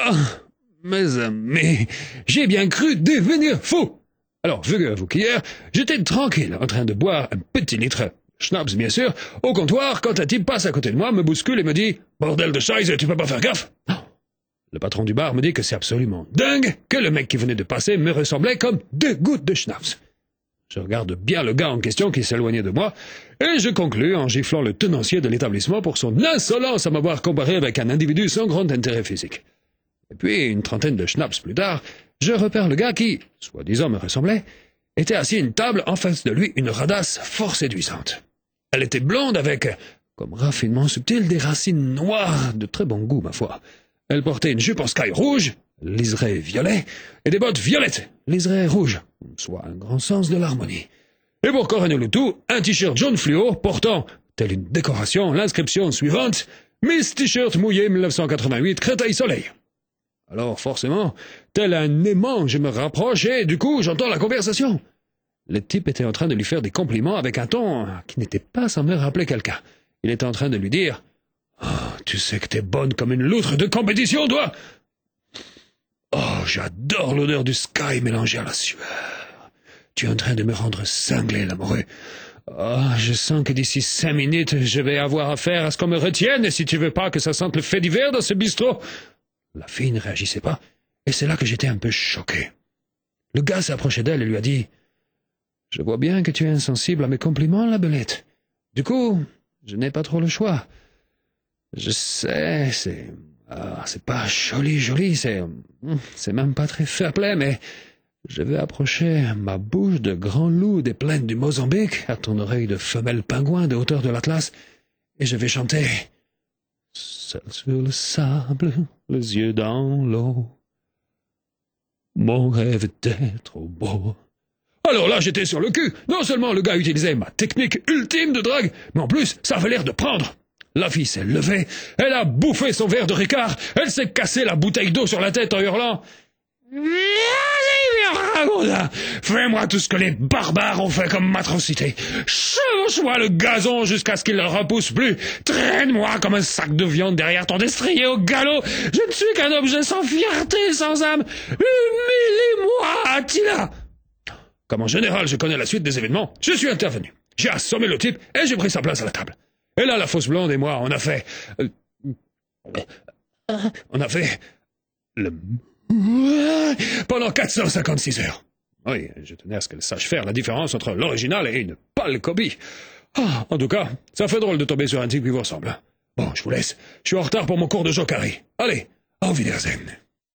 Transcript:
Ah, mes amis, j'ai bien cru devenir fou. Alors, figurez-vous qu'hier, j'étais tranquille, en train de boire un petit litre, schnapps bien sûr, au comptoir, quand un type passe à côté de moi, me bouscule et me dit « Bordel de scheisse, tu peux pas faire gaffe ?» Le patron du bar me dit que c'est absolument dingue, que le mec qui venait de passer me ressemblait comme 2 gouttes de schnapps. Je regarde bien le gars en question qui s'éloignait de moi, et je conclus en giflant le tenancier de l'établissement pour son insolence à m'avoir comparé avec un individu sans grand intérêt physique. Et puis, une trentaine de schnapps plus tard, je repère le gars qui, soi-disant me ressemblait, était assis à une table en face de lui, une radasse fort séduisante. Elle était blonde avec, comme raffinement subtil, des racines noires de très bon goût, ma foi. Elle portait une jupe en sky rouge, liseré violet, et des bottes violettes, liseré rouge, soit un grand sens de l'harmonie. Et pour coroner le tout, un t-shirt jaune fluo portant, telle une décoration, l'inscription suivante « Miss T-shirt mouillé 1988, Créteil-Soleil ». Alors forcément, tel un aimant, je me rapproche et du coup j'entends la conversation. Le type était en train de lui faire des compliments avec un ton qui n'était pas sans me rappeler quelqu'un. Il était en train de lui dire « Oh, tu sais que t'es bonne comme une loutre de compétition, toi !» Oh, j'adore l'odeur du sky mélangée à la sueur. Tu es en train de me rendre cinglé, l'amoureux. Oh, je sens que d'ici 5 minutes, je vais avoir affaire à ce qu'on me retienne si tu veux pas que ça sente le fait divers dans ce bistrot. La fille ne réagissait pas, et c'est là que j'étais un peu choqué. Le gars s'approchait d'elle et lui a dit « Je vois bien que tu es insensible à mes compliments, la belette. Du coup, je n'ai pas trop le choix. Je sais, c'est pas joli, c'est même pas très fair-play, mais je vais approcher ma bouche de grand loup des plaines du Mozambique à ton oreille de femelle pingouin de hauteur de l'Atlas, et je vais chanter « Seul sur le sable, les yeux dans l'eau, mon rêve était trop beau. » Alors là, j'étais sur le cul. Non seulement le gars utilisait ma technique ultime de drague, mais en plus, ça avait l'air de prendre. La fille s'est levée, elle a bouffé son verre de Ricard, elle s'est cassé la bouteille d'eau sur la tête en hurlant « Fais-moi tout ce que les barbares ont fait comme atrocité. Change-moi le gazon jusqu'à ce qu'il ne repousse plus. Traîne-moi comme un sac de viande derrière ton destrier au galop. Je ne suis qu'un objet sans fierté, sans âme. Humilie-moi, Attila !» Comme en général je connais la suite des événements, je suis intervenu. J'ai assommé le type et j'ai pris sa place à la table. Et là, la fausse blonde et moi, on a fait le pendant 456 heures. Oui, je tenais à ce qu'elle sache faire la différence entre l'original et une pâle copie. Ah, en tout cas, ça fait drôle de tomber sur un type qui vous ressemble. Bon, je vous laisse. Je suis en retard pour mon cours de Jokari. Allez, auf Wiedersehen.